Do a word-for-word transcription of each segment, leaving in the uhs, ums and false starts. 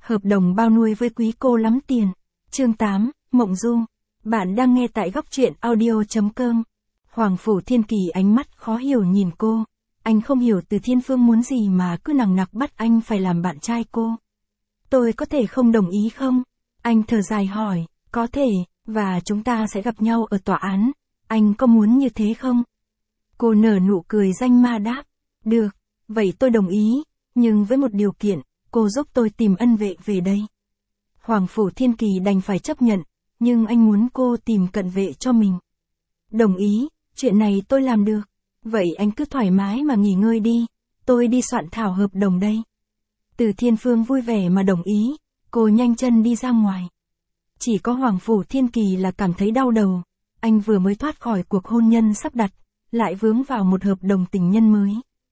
Hợp đồng bao nuôi với quý cô lắm tiền. Chương tám, Mộng Du. Bạn đang nghe tại góc truyện audio chấm com. Hoàng Phủ Thiên Kỳ ánh mắt khó hiểu nhìn cô. Anh không hiểu Từ Thiên Phương muốn gì mà cứ nằng nặc bắt anh phải làm bạn trai cô. Tôi có thể không đồng ý không? Anh thở dài hỏi, có thể, và chúng ta sẽ gặp nhau ở tòa án. Anh có muốn như thế không? Cô nở nụ cười danh ma đáp, được, vậy tôi đồng ý, nhưng với một điều kiện, cô giúp tôi tìm ân vệ về đây. Hoàng Phủ Thiên Kỳ đành phải chấp nhận, nhưng anh muốn cô tìm cận vệ cho mình. Đồng ý, chuyện này tôi làm được. Vậy anh cứ thoải mái mà nghỉ ngơi đi, tôi đi soạn thảo hợp đồng đây. Từ Thiên Phương vui vẻ mà đồng ý, cô nhanh chân đi ra ngoài. Chỉ có Hoàng Phủ Thiên Kỳ là cảm thấy đau đầu, anh vừa mới thoát khỏi cuộc hôn nhân sắp đặt, lại vướng vào một hợp đồng tình nhân mới.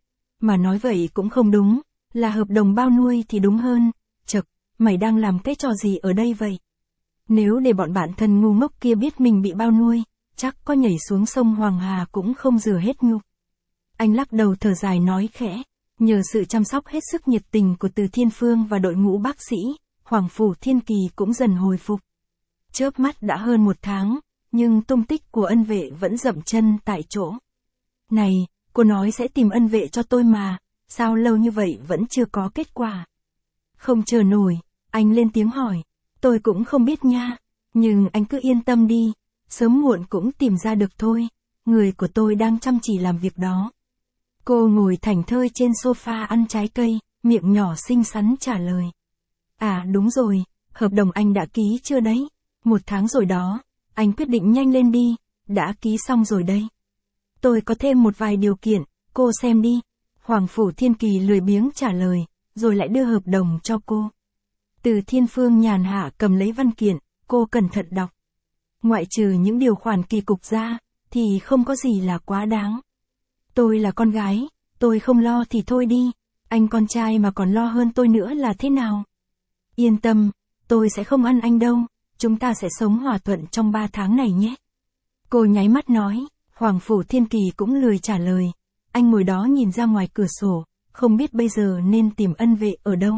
Mà nói vậy cũng không đúng, là hợp đồng bao nuôi thì đúng hơn. Chậc, mày đang làm cái trò gì ở đây vậy? Nếu để bọn bạn thân ngu ngốc kia biết mình bị bao nuôi, chắc có nhảy xuống sông Hoàng Hà cũng không rửa hết nhục. Anh lắc đầu thở dài nói khẽ, nhờ sự chăm sóc hết sức nhiệt tình của Từ Thiên Phương và đội ngũ bác sĩ, Hoàng Phủ Thiên Kỳ cũng dần hồi phục. Chớp mắt đã hơn một tháng, nhưng tung tích của ân vệ vẫn dậm chân tại chỗ. Này, cô nói sẽ tìm ân vệ cho tôi mà, sao lâu như vậy vẫn chưa có kết quả? Không chờ nổi, anh lên tiếng hỏi, tôi cũng không biết nha, nhưng anh cứ yên tâm đi, sớm muộn cũng tìm ra được thôi, người của tôi đang chăm chỉ làm việc đó. Cô ngồi thảnh thơi trên sofa ăn trái cây, miệng nhỏ xinh xắn trả lời. À đúng rồi, hợp đồng anh đã ký chưa đấy? Một tháng rồi đó, anh quyết định nhanh lên đi, đã ký xong rồi đây. Tôi có thêm một vài điều kiện, cô xem đi. Hoàng Phủ Thiên Kỳ lười biếng trả lời, rồi lại đưa hợp đồng cho cô. Từ Thiên Phương nhàn hạ cầm lấy văn kiện, cô cẩn thận đọc. Ngoại trừ những điều khoản kỳ cục ra, thì không có gì là quá đáng. Tôi là con gái, tôi không lo thì thôi đi, anh con trai mà còn lo hơn tôi nữa là thế nào? Yên tâm, tôi sẽ không ăn anh đâu, chúng ta sẽ sống hòa thuận trong ba tháng này nhé. Cô nháy mắt nói, Hoàng Phủ Thiên Kỳ cũng lười trả lời. Anh ngồi đó nhìn ra ngoài cửa sổ, không biết bây giờ nên tìm ân vệ ở đâu.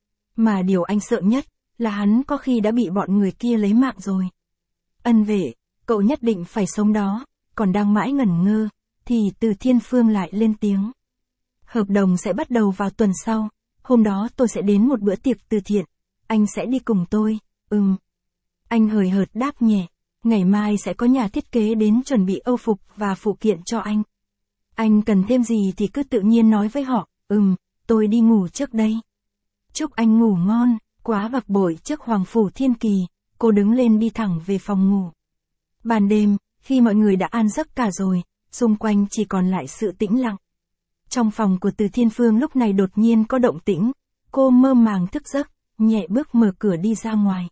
Mà điều anh sợ nhất, là hắn có khi đã bị bọn người kia lấy mạng rồi. Ân vệ, cậu nhất định phải sống đó, còn đang mãi ngẩn ngơ, thì Từ Thiên Phương lại lên tiếng. Hợp đồng sẽ bắt đầu vào tuần sau, hôm đó tôi sẽ đến một bữa tiệc từ thiện, anh sẽ đi cùng tôi, ừm. Anh hời hợt đáp nhẹ, ngày mai sẽ có nhà thiết kế đến chuẩn bị âu phục và phụ kiện cho anh. Anh cần thêm gì thì cứ tự nhiên nói với họ, ừm, tôi đi ngủ trước đây. Chúc anh ngủ ngon, quá bực bội trước Hoàng Phủ Thiên Kỳ, cô đứng lên đi thẳng về phòng ngủ. Ban đêm, khi mọi người đã an giấc cả rồi, xung quanh chỉ còn lại sự tĩnh lặng. Trong phòng của Từ Thiên Phương lúc này đột nhiên có động tĩnh, cô mơ màng thức giấc, nhẹ bước mở cửa đi ra ngoài.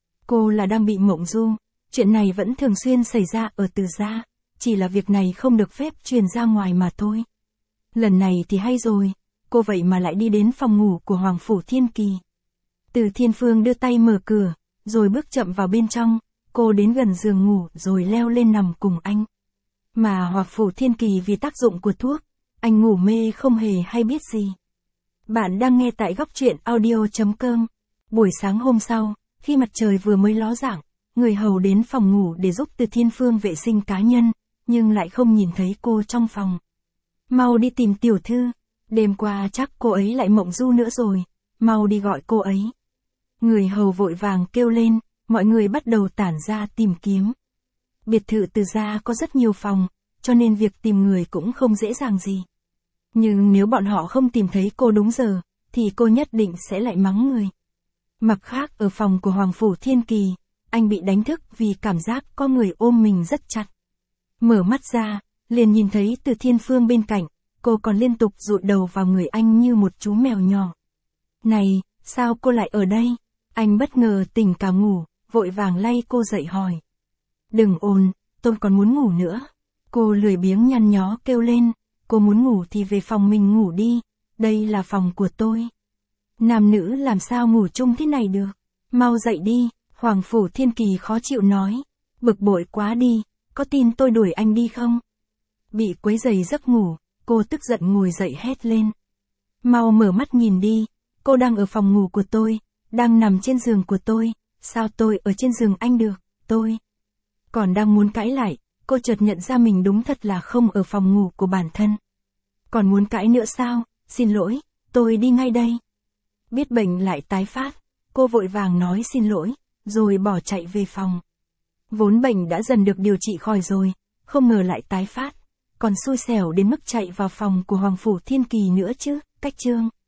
Cô là đang bị mộng du, chuyện này vẫn thường xuyên xảy ra ở Từ gia, chỉ là việc này không được phép truyền ra ngoài mà thôi. Lần này thì hay rồi, cô vậy mà lại đi đến phòng ngủ của Hoàng Phủ Thiên Kỳ. Từ Thiên Phương đưa tay mở cửa, rồi bước chậm vào bên trong, cô đến gần giường ngủ rồi leo lên nằm cùng anh. Mà Hoàng Phủ Thiên Kỳ vì tác dụng của thuốc, anh ngủ mê không hề hay biết gì. Bạn đang nghe tại góc truyện audio chấm com. Buổi sáng hôm sau, khi mặt trời vừa mới ló dạng, người hầu đến phòng ngủ để giúp Từ Thiên Phương vệ sinh cá nhân, nhưng lại không nhìn thấy cô trong phòng. Mau đi tìm tiểu thư, đêm qua chắc cô ấy lại mộng du nữa rồi, mau đi gọi cô ấy. Người hầu vội vàng kêu lên, mọi người bắt đầu tản ra tìm kiếm. Biệt thự Từ gia có rất nhiều phòng, cho nên việc tìm người cũng không dễ dàng gì. Nhưng nếu bọn họ không tìm thấy cô đúng giờ, thì cô nhất định sẽ lại mắng người. Mặt khác ở phòng của Hoàng Phủ Thiên Kỳ, anh bị đánh thức vì cảm giác có người ôm mình rất chặt. Mở mắt ra, liền nhìn thấy Từ Thiên Phương bên cạnh, cô còn liên tục dụi đầu vào người anh như một chú mèo nhỏ. Này, sao cô lại ở đây? Anh bất ngờ tỉnh cả ngủ, vội vàng lay cô dậy hỏi. Đừng ồn, tôi còn muốn ngủ nữa. Cô lười biếng nhăn nhó kêu lên, cô muốn ngủ thì về phòng mình ngủ đi, đây là phòng của tôi. Nam nữ làm sao ngủ chung thế này được? Mau dậy đi, Hoàng Phủ Thiên Kỳ khó chịu nói. Bực bội quá đi, có tin tôi đuổi anh đi không? Bị quấy rầy giấc ngủ, cô tức giận ngồi dậy hét lên. Mau mở mắt nhìn đi, cô đang ở phòng ngủ của tôi, đang nằm trên giường của tôi, sao tôi ở trên giường anh được, tôi. Còn đang muốn cãi lại, cô chợt nhận ra mình đúng thật là không ở phòng ngủ của bản thân. Còn muốn cãi nữa sao, xin lỗi, tôi đi ngay đây. Biết bệnh lại tái phát, cô vội vàng nói xin lỗi, rồi bỏ chạy về phòng. Vốn bệnh đã dần được điều trị khỏi rồi, không ngờ lại tái phát, còn xui xẻo đến mức chạy vào phòng của Hoàng Phủ Thiên Kỳ nữa chứ, cách chương.